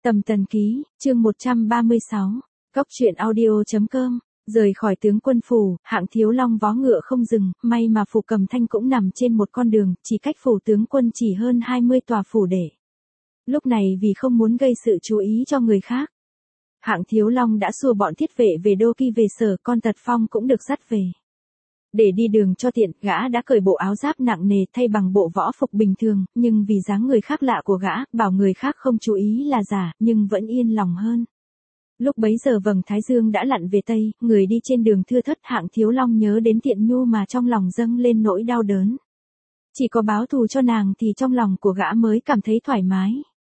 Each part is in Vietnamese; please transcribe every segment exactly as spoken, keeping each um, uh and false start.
Tầm Tần Ký, chương một trăm ba mươi sáu, Cốc truyện audio chấm com, rời khỏi tướng quân phủ, Hạng Thiếu Long vó ngựa không dừng, may mà phủ Cầm Thanh cũng nằm trên một con đường, chỉ cách phủ tướng quân chỉ hơn hai mươi tòa phủ để. Lúc này vì không muốn gây sự chú ý cho người khác, Hạng Thiếu Long đã xua bọn thiết vệ về đô kỳ về sở, con Tật Phong cũng được dắt về. Để đi đường cho tiện, gã đã cởi bộ áo giáp nặng nề thay bằng bộ võ phục bình thường, nhưng vì dáng người khác lạ của gã, bảo người khác không chú ý là giả, nhưng vẫn yên lòng hơn. Lúc bấy giờ vầng thái dương đã lặn về tây, người đi trên đường thưa thớt, Hạng Thiếu Long nhớ đến Tiện Nhu mà trong lòng dâng lên nỗi đau đớn. Chỉ có báo thù cho nàng thì trong lòng của gã mới cảm thấy thoải mái.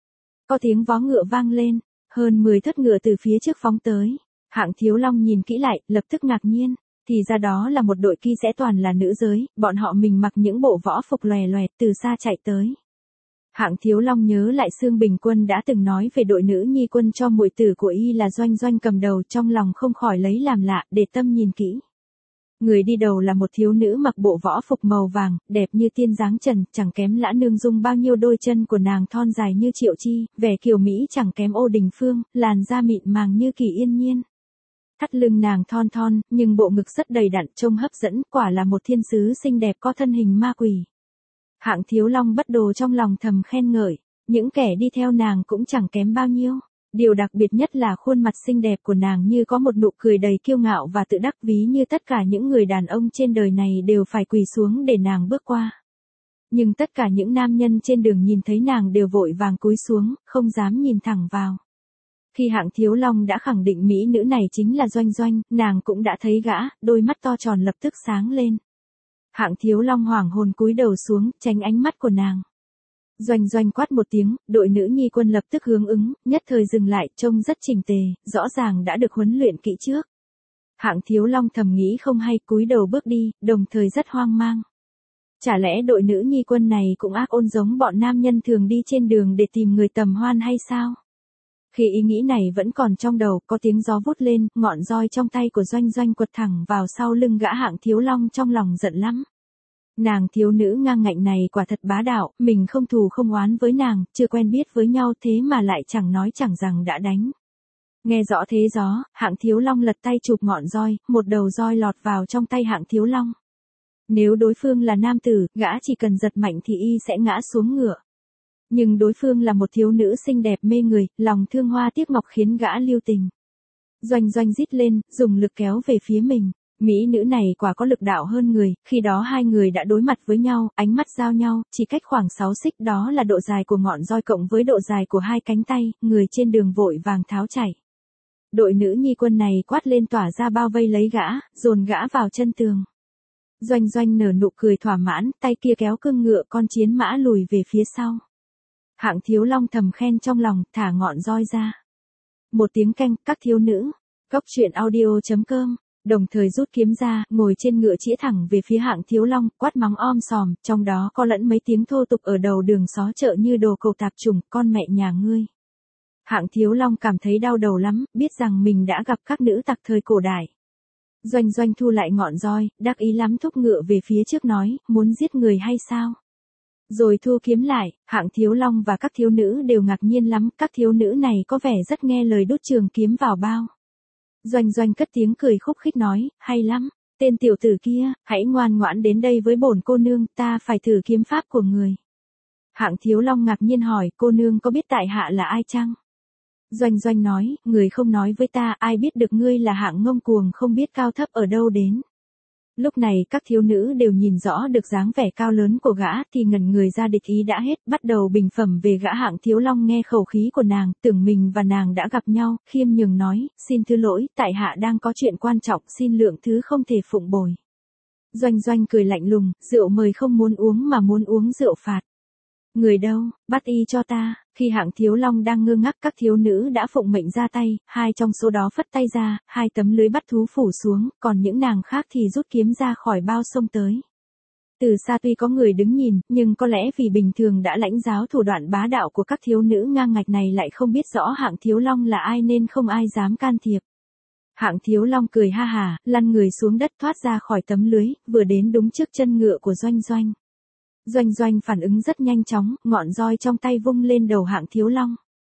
Có tiếng vó ngựa vang lên, hơn mười thất ngựa từ phía trước phóng tới. Hạng Thiếu Long nhìn kỹ lại, lập tức ngạc nhiên. Thì ra đó là một đội kỳ sẽ toàn là nữ giới, bọn họ mình mặc những bộ võ phục lòe lòe từ xa chạy tới. Hạng Thiếu Long nhớ lại Xương Bình Quân đã từng nói về đội nữ nhi quân cho muội tử của y là Doanh Doanh cầm đầu, trong lòng không khỏi lấy làm lạ, để tâm nhìn kỹ. Người đi đầu là một thiếu nữ mặc bộ võ phục màu vàng, đẹp như tiên dáng trần, chẳng kém Lã Nương Dung bao nhiêu, đôi chân của nàng thon dài như Triệu Chi, vẻ kiều mỹ chẳng kém Ô Đình Phương, làn da mịn màng như Kỳ Yên Nhiên. Thắt lưng nàng thon thon, nhưng bộ ngực rất đầy đặn, trông hấp dẫn, quả là một thiên sứ xinh đẹp có thân hình ma quỷ. Hạng Thiếu Long bất đồ trong lòng thầm khen ngợi, những kẻ đi theo nàng cũng chẳng kém bao nhiêu. Điều đặc biệt nhất là khuôn mặt xinh đẹp của nàng như có một nụ cười đầy kiêu ngạo và tự đắc, ví như tất cả những người đàn ông trên đời này đều phải quỳ xuống để nàng bước qua. Nhưng tất cả những nam nhân trên đường nhìn thấy nàng đều vội vàng cúi xuống, không dám nhìn thẳng vào. Khi Hạng Thiếu Long đã khẳng định mỹ nữ này chính là Doanh Doanh, nàng cũng đã thấy gã, đôi mắt to tròn lập tức sáng lên. Hạng Thiếu Long hoảng hồn cúi đầu xuống, tránh ánh mắt của nàng. Doanh Doanh quát một tiếng, đội nữ nhi quân lập tức hướng ứng, nhất thời dừng lại, trông rất chỉnh tề, rõ ràng đã được huấn luyện kỹ trước. Hạng Thiếu Long thầm nghĩ không hay, cúi đầu bước đi, đồng thời rất hoang mang. Chả lẽ đội nữ nhi quân này cũng ác ôn giống bọn nam nhân thường đi trên đường để tìm người tầm hoan hay sao? Khi ý nghĩ này vẫn còn trong đầu, có tiếng gió vút lên, ngọn roi trong tay của Doanh Doanh quật thẳng vào sau lưng gã. Hạng Thiếu Long trong lòng giận lắm. Nàng thiếu nữ ngang ngạnh này quả thật bá đạo, mình không thù không oán với nàng, chưa quen biết với nhau thế mà lại chẳng nói chẳng rằng đã đánh. Nghe rõ thế gió, Hạng Thiếu Long lật tay chụp ngọn roi, một đầu roi lọt vào trong tay Hạng Thiếu Long. Nếu đối phương là nam tử, gã chỉ cần giật mạnh thì y sẽ ngã xuống ngựa. Nhưng đối phương là một thiếu nữ xinh đẹp mê người, lòng thương hoa tiếc ngọc khiến gã lưu tình. Doanh Doanh rít lên, dùng lực kéo về phía mình. Mỹ nữ này quả có lực đạo hơn người, khi đó hai người đã đối mặt với nhau, ánh mắt giao nhau, chỉ cách khoảng sáu xích, đó là độ dài của ngọn roi cộng với độ dài của hai cánh tay, người trên đường vội vàng tháo chạy. Đội nữ nhi quân này quát lên tỏa ra bao vây lấy gã, dồn gã vào chân tường. Doanh Doanh nở nụ cười thỏa mãn, tay kia kéo cương ngựa con chiến mã lùi về phía sau. Hạng Thiếu Long thầm khen trong lòng, thả ngọn roi ra. Một tiếng canh, các thiếu nữ, Cốc truyện audio chấm com, đồng thời rút kiếm ra, ngồi trên ngựa chĩa thẳng về phía Hạng Thiếu Long, quát mắng om sòm, trong đó có lẫn mấy tiếng thô tục ở đầu đường xó chợ như đồ cầu tạp chủng, con mẹ nhà ngươi. Hạng Thiếu Long cảm thấy đau đầu lắm, biết rằng mình đã gặp các nữ tặc thời cổ đại. Doanh Doanh thu lại ngọn roi, đắc ý lắm thúc ngựa về phía trước nói, muốn giết người hay sao? Rồi thu kiếm lại, Hạng Thiếu Long và các thiếu nữ đều ngạc nhiên lắm, các thiếu nữ này có vẻ rất nghe lời, đút trường kiếm vào bao. Doanh Doanh cất tiếng cười khúc khích nói, hay lắm, tên tiểu tử kia, hãy ngoan ngoãn đến đây với bổn cô nương, ta phải thử kiếm pháp của người. Hạng Thiếu Long ngạc nhiên hỏi, cô nương có biết tại hạ là ai chăng? Doanh Doanh nói, người không nói với ta, ai biết được ngươi là hạng ngông cuồng không biết cao thấp ở đâu đến. Lúc này các thiếu nữ đều nhìn rõ được dáng vẻ cao lớn của gã thì ngẩn người ra, địch ý đã hết, bắt đầu bình phẩm về gã. Hạng Thiếu Long nghe khẩu khí của nàng, tưởng mình và nàng đã gặp nhau, khiêm nhường nói, xin thứ lỗi, tại hạ đang có chuyện quan trọng, xin lượng thứ không thể phụng bồi. Doanh Doanh cười lạnh lùng, rượu mời không muốn uống mà muốn uống rượu phạt. Người đâu, bắt y cho ta. Khi Hạng Thiếu Long đang ngơ ngác, các thiếu nữ đã phụng mệnh ra tay, hai trong số đó phất tay ra, hai tấm lưới bắt thú phủ xuống, còn những nàng khác thì rút kiếm ra khỏi bao xông tới. Từ xa tuy có người đứng nhìn, nhưng có lẽ vì bình thường đã lãnh giáo thủ đoạn bá đạo của các thiếu nữ ngang ngạch này lại không biết rõ Hạng Thiếu Long là ai nên không ai dám can thiệp. Hạng Thiếu Long cười ha hà, lăn người xuống đất thoát ra khỏi tấm lưới, vừa đến đúng trước chân ngựa của Doanh Doanh. Doanh Doanh phản ứng rất nhanh chóng, ngọn roi trong tay vung lên đầu Hạng Thiếu Long.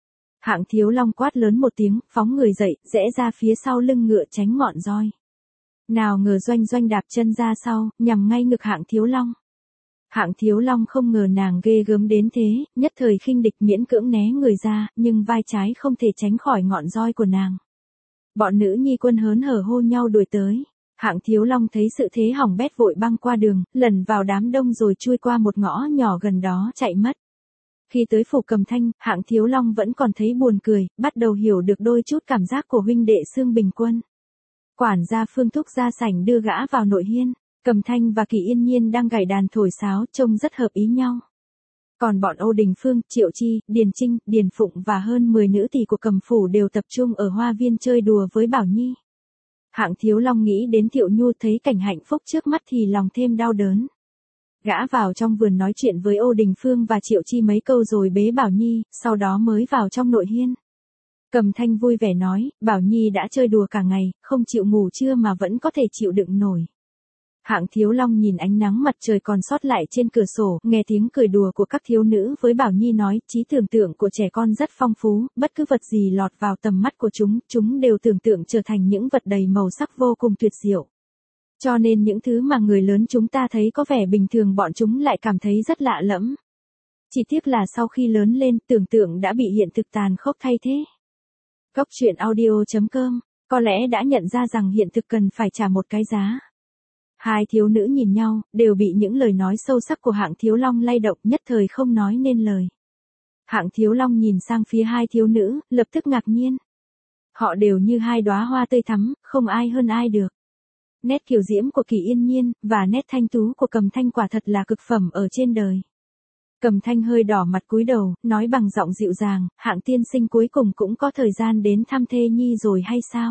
Hạng Thiếu Long quát lớn một tiếng, phóng người dậy, rẽ ra phía sau lưng ngựa tránh ngọn roi. Nào ngờ Doanh Doanh đạp chân ra sau, nhằm ngay ngực Hạng Thiếu Long. Hạng Thiếu Long không ngờ nàng ghê gớm đến thế, nhất thời khinh địch miễn cưỡng né người ra, nhưng vai trái không thể tránh khỏi ngọn roi của nàng. Bọn nữ nhi quân hớn hở hô nhau đuổi tới. Hạng Thiếu Long thấy sự thế hỏng bét vội băng qua đường, lẩn vào đám đông rồi chui qua một ngõ nhỏ gần đó chạy mất. Khi tới Phủ Cầm Thanh, Hạng Thiếu Long vẫn còn thấy buồn cười, bắt đầu hiểu được đôi chút cảm giác của huynh đệ Xương Bình Quân. Quản gia Phương Thúc ra sảnh đưa gã vào nội hiên, Cầm Thanh và Kỳ Yên Nhiên đang gảy đàn thổi sáo trông rất hợp ý nhau. Còn bọn Âu Đình Phương, Triệu Chi, Điền Trinh, Điền Phụng và hơn mười nữ tỳ của Cầm phủ đều tập trung ở hoa viên chơi đùa với Bảo Nhi. Hạng Thiếu Long nghĩ đến Thiệu Nhu, thấy cảnh hạnh phúc trước mắt thì lòng thêm đau đớn. Gã vào trong vườn nói chuyện với Âu Đình Phương và Triệu Chi mấy câu rồi bế Bảo Nhi, sau đó mới vào trong nội hiên. Cầm Thanh vui vẻ nói, Bảo Nhi đã chơi đùa cả ngày, không chịu ngủ trưa mà vẫn có thể chịu đựng nổi. Hạng Thiếu Long nhìn ánh nắng mặt trời còn sót lại trên cửa sổ, nghe tiếng cười đùa của các thiếu nữ với Bảo Nhi nói, trí tưởng tượng của trẻ con rất phong phú, bất cứ vật gì lọt vào tầm mắt của chúng, chúng đều tưởng tượng trở thành những vật đầy màu sắc vô cùng tuyệt diệu. Cho nên những thứ mà người lớn chúng ta thấy có vẻ bình thường bọn chúng lại cảm thấy rất lạ lẫm. Chỉ tiếc là sau khi lớn lên, tưởng tượng đã bị hiện thực tàn khốc thay thế. Cốc truyện audio chấm com, có lẽ đã nhận ra rằng hiện thực cần phải trả một cái giá. Hai thiếu nữ nhìn nhau, đều bị những lời nói sâu sắc của Hạng Thiếu Long lay động, nhất thời không nói nên lời. Hạng Thiếu Long nhìn sang phía hai thiếu nữ, lập tức ngạc nhiên. Họ đều như hai đóa hoa tươi thắm, không ai hơn ai được. Nét kiều diễm của Kỳ Yên Nhiên, và nét thanh tú của Cầm Thanh quả thật là cực phẩm ở trên đời. Cầm Thanh hơi đỏ mặt cúi đầu, nói bằng giọng dịu dàng, Hạng tiên sinh cuối cùng cũng có thời gian đến thăm thê nhi rồi hay sao?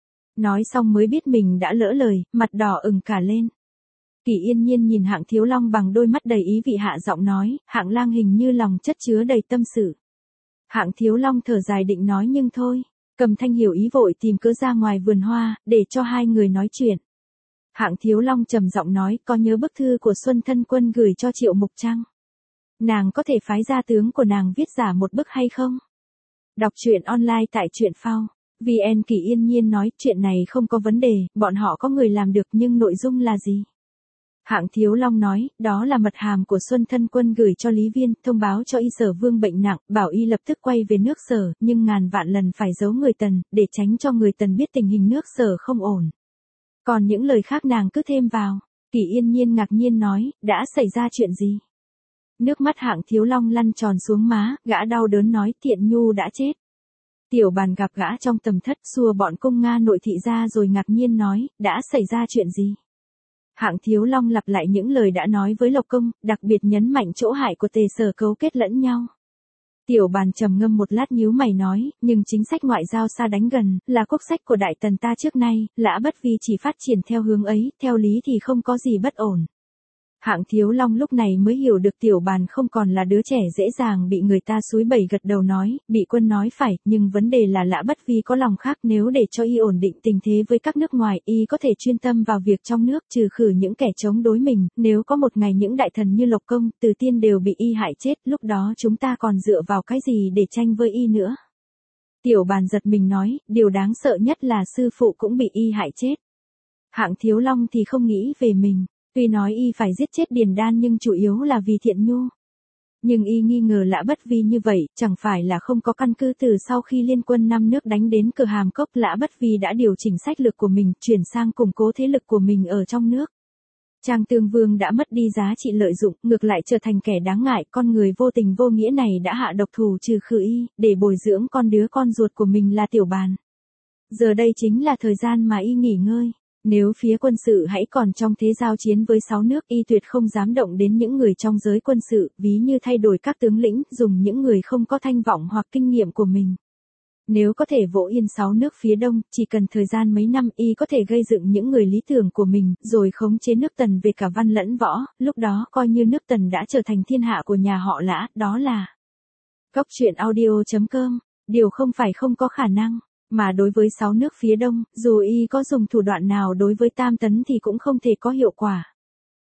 Nói xong mới biết mình đã lỡ lời, mặt đỏ ửng cả lên. Kỳ Yên Nhiên nhìn Hạng Thiếu Long bằng đôi mắt đầy ý vị, hạ giọng nói, Hạng lang hình như lòng chất chứa đầy tâm sự. Hạng Thiếu Long thở dài định nói nhưng thôi. Cầm Thanh hiểu ý vội tìm cớ ra ngoài vườn hoa, để cho hai người nói chuyện. Hạng Thiếu Long trầm giọng nói, có nhớ bức thư của Xuân Thân Quân gửi cho Triệu Mục Trăng? Nàng có thể phái gia tướng của nàng viết giả một bức hay không? Đọc truyện online tại truyện phao. vê en. Kỳ Yên Nhiên nói, chuyện này không có vấn đề, bọn họ có người làm được nhưng nội dung là gì? Hạng Thiếu Long nói, đó là mật hàm của Xuân Thân Quân gửi cho Lý Viên, thông báo cho y Sở Vương bệnh nặng, bảo y lập tức quay về nước Sở, nhưng ngàn vạn lần phải giấu người Tần, để tránh cho người Tần biết tình hình nước Sở không ổn. Còn những lời khác nàng cứ thêm vào. Kỳ Yên Nhiên ngạc nhiên nói, đã xảy ra chuyện gì? Nước mắt Hạng Thiếu Long lăn tròn xuống má, gã đau đớn nói, Thiện Nhu đã chết. Tiểu Bàn gặp gã trong tầm thất, xua bọn cung Nga nội thị ra rồi ngạc nhiên nói, đã xảy ra chuyện gì? Hạng Thiếu Long lặp lại những lời đã nói với Lộc Công, đặc biệt nhấn mạnh chỗ hại của Tề Sở cấu kết lẫn nhau. Tiểu Bàn trầm ngâm một lát nhíu mày nói, nhưng chính sách ngoại giao xa đánh gần, là quốc sách của Đại Tần ta trước nay, Lã Bất Vi chỉ phát triển theo hướng ấy, theo lý thì không có gì bất ổn. Hạng Thiếu Long lúc này mới hiểu được Tiểu Bàn không còn là đứa trẻ dễ dàng bị người ta xúi bẩy, gật đầu nói, bị quân nói phải, nhưng vấn đề là Lã Bất Vi có lòng khác, nếu để cho y ổn định tình thế với các nước ngoài, y có thể chuyên tâm vào việc trong nước, trừ khử những kẻ chống đối mình, nếu có một ngày những đại thần như Lộc Công, Từ Tiên đều bị y hại chết, lúc đó chúng ta còn dựa vào cái gì để tranh với y nữa? Tiểu Bàn giật mình nói, điều đáng sợ nhất là sư phụ cũng bị y hại chết. Hạng Thiếu Long thì không nghĩ về mình. Tuy nói y phải giết chết Điền Đan nhưng chủ yếu là vì Thiện Nhu. Nhưng y nghi ngờ Lã Bất Vi như vậy, chẳng phải là không có căn cứ. Từ sau khi liên quân năm nước đánh đến Cửa Hàm Cốc, Lã Bất Vi đã điều chỉnh sách lược của mình, chuyển sang củng cố thế lực của mình ở trong nước. Trang Tương Vương đã mất đi giá trị lợi dụng, ngược lại trở thành kẻ đáng ngại, con người vô tình vô nghĩa này đã hạ độc thủ trừ khử y, để bồi dưỡng con đứa con ruột của mình là Tiểu Bàn. Giờ đây chính là thời gian mà y nghỉ ngơi. Nếu phía quân sự hãy còn trong thế giao chiến với sáu nước, y tuyệt không dám động đến những người trong giới quân sự, ví như thay đổi các tướng lĩnh, dùng những người không có thanh vọng hoặc kinh nghiệm của mình. Nếu có thể vỗ yên sáu nước phía đông, chỉ cần thời gian mấy năm, y có thể gây dựng những người lý tưởng của mình, rồi khống chế nước Tần về cả văn lẫn võ, lúc đó coi như nước Tần đã trở thành thiên hạ của nhà họ Lã, đó là cốc truyện audio chấm com, điều không phải không có khả năng. Mà đối với sáu nước phía đông, dù y có dùng thủ đoạn nào đối với Tam Tấn thì cũng không thể có hiệu quả.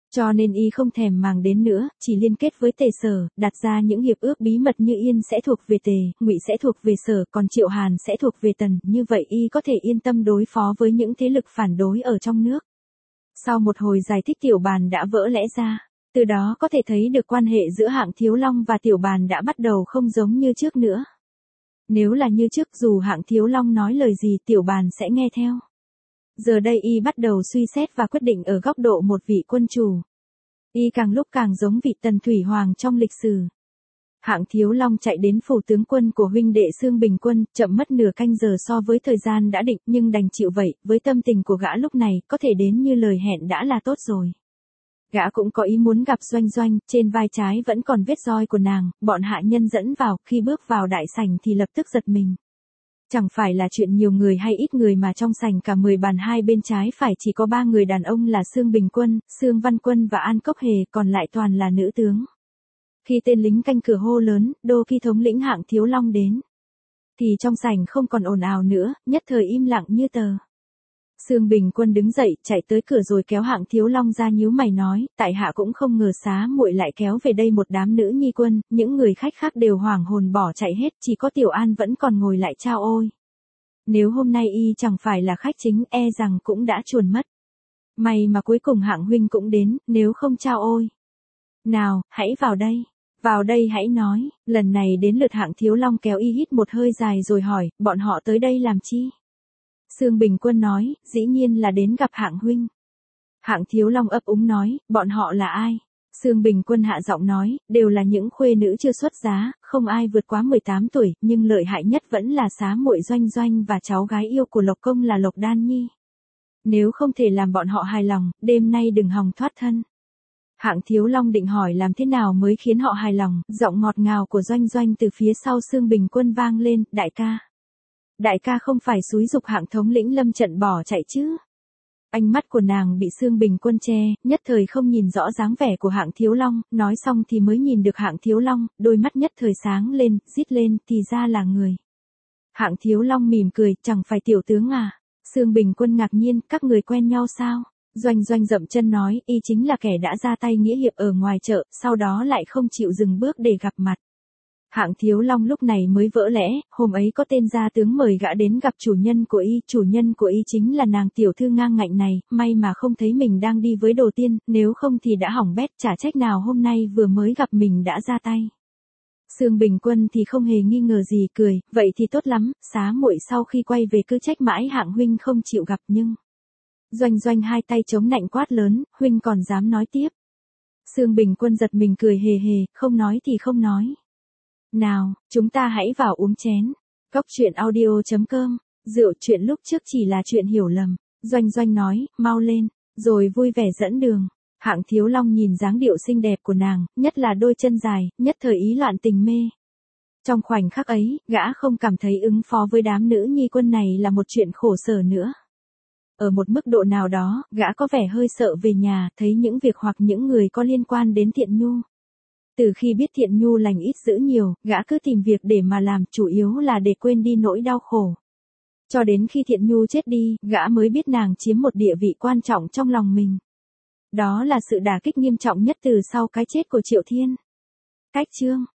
Cho nên y không thèm màng đến nữa, chỉ liên kết với Tề Sở, đặt ra những hiệp ước bí mật như Yên sẽ thuộc về Tề, Ngụy sẽ thuộc về Sở, còn Triệu Hàn sẽ thuộc về Tần, như vậy y có thể yên tâm đối phó với những thế lực phản đối ở trong nước. Sau một hồi giải thích Tiểu Bàn đã vỡ lẽ ra, từ đó có thể thấy được quan hệ giữa Hạng Thiếu Long và Tiểu Bàn đã bắt đầu không giống như trước nữa. Nếu là như trước dù Hạng Thiếu Long nói lời gì Tiểu Bàn sẽ nghe theo. Giờ đây y bắt đầu suy xét và quyết định ở góc độ một vị quân chủ. Y càng lúc càng giống vị Tần Thủy Hoàng trong lịch sử. Hạng Thiếu Long chạy đến phủ tướng quân của huynh đệ Xương Bình Quân, chậm mất nửa canh giờ so với thời gian đã định, nhưng đành chịu vậy, với tâm tình của gã lúc này, có thể đến như lời hẹn đã là tốt rồi. Gã cũng có ý muốn gặp Doanh Doanh, trên vai trái vẫn còn vết roi của nàng, bọn hạ nhân dẫn vào, khi bước vào đại sảnh thì lập tức giật mình. Chẳng phải là chuyện nhiều người hay ít người mà trong sảnh cả mười bàn hai bên trái phải chỉ có ba người đàn ông là Xương Bình Quân, Xương Văn Quân và An Cốc Hề, còn lại toàn là nữ tướng. Khi tên lính canh cửa hô lớn, Đô Kỳ thống lĩnh Hạng Thiếu Long đến, thì trong sảnh không còn ồn ào nữa, nhất thời im lặng như tờ. Xương Bình Quân đứng dậy, chạy tới cửa rồi kéo Hạng Thiếu Long ra nhíu mày nói, tại hạ cũng không ngờ xá muội lại kéo về đây một đám nữ nhi quân, những người khách khác đều hoảng hồn bỏ chạy hết, chỉ có Tiểu An vẫn còn ngồi lại chao ôi. Nếu hôm nay y chẳng phải là khách chính, e rằng cũng đã chuồn mất. May mà cuối cùng Hạng huynh cũng đến, nếu không chao ôi. Nào, hãy vào đây. Vào đây hãy nói, lần này đến lượt Hạng Thiếu Long kéo y hít một hơi dài rồi hỏi, bọn họ tới đây làm chi? Xương Bình Quân nói, dĩ nhiên là đến gặp Hạng huynh. Hạng Thiếu Long ấp úng nói, bọn họ là ai? Xương Bình Quân hạ giọng nói, đều là những khuê nữ chưa xuất giá, không ai vượt quá mười tám tuổi, nhưng lợi hại nhất vẫn là xá muội Doanh Doanh và cháu gái yêu của Lộc Công là Lộc Đan Nhi. Nếu không thể làm bọn họ hài lòng, đêm nay đừng hòng thoát thân. Hạng Thiếu Long định hỏi làm thế nào mới khiến họ hài lòng, giọng ngọt ngào của Doanh Doanh từ phía sau Xương Bình Quân vang lên, đại ca. Đại ca không phải xúi giục Hạng thống lĩnh lâm trận bỏ chạy chứ? Ánh mắt của nàng bị Xương Bình Quân che, nhất thời không nhìn rõ dáng vẻ của Hạng Thiếu Long, nói xong thì mới nhìn được Hạng Thiếu Long, đôi mắt nhất thời sáng lên, rít lên, thì ra là người. Hạng Thiếu Long mỉm cười, chẳng phải tiểu tướng à? Xương Bình Quân ngạc nhiên, các người quen nhau sao? Doanh Doanh dậm chân nói, y chính là kẻ đã ra tay nghĩa hiệp ở ngoài chợ, sau đó lại không chịu dừng bước để gặp mặt. Hạng Thiếu Long lúc này mới vỡ lẽ, hôm ấy có tên gia tướng mời gã đến gặp chủ nhân của y, chủ nhân của y chính là nàng tiểu thư ngang ngạnh này, may mà không thấy mình đang đi với Đồ Tiên, nếu không thì đã hỏng bét, chả trách nào hôm nay vừa mới gặp mình đã ra tay. Xương Bình Quân thì không hề nghi ngờ gì, cười, vậy thì tốt lắm, xá muội sau khi quay về cứ trách mãi Hạng huynh không chịu gặp nhưng... Doanh Doanh hai tay chống nạnh quát lớn, huynh còn dám nói tiếp. Xương Bình Quân giật mình cười hề hề, không nói thì không nói. Nào, chúng ta hãy vào uống chén. Cốc truyện audio chấm com, rượu chuyện lúc trước chỉ là chuyện hiểu lầm. Doanh Doanh nói, mau lên, rồi vui vẻ dẫn đường. Hạng Thiếu Long nhìn dáng điệu xinh đẹp của nàng, nhất là đôi chân dài, nhất thời ý loạn tình mê. Trong khoảnh khắc ấy, gã không cảm thấy ứng phó với đám nữ nhi quân này là một chuyện khổ sở nữa. Ở một mức độ nào đó, gã có vẻ hơi sợ về nhà, thấy những việc hoặc những người có liên quan đến Thiện Nhu. Từ khi biết Thiện Nhu lành ít dữ nhiều, gã cứ tìm việc để mà làm, chủ yếu là để quên đi nỗi đau khổ. Cho đến khi Thiện Nhu chết đi, gã mới biết nàng chiếm một địa vị quan trọng trong lòng mình. Đó là sự đả kích nghiêm trọng nhất từ sau cái chết của Triệu Thiên. Cách chương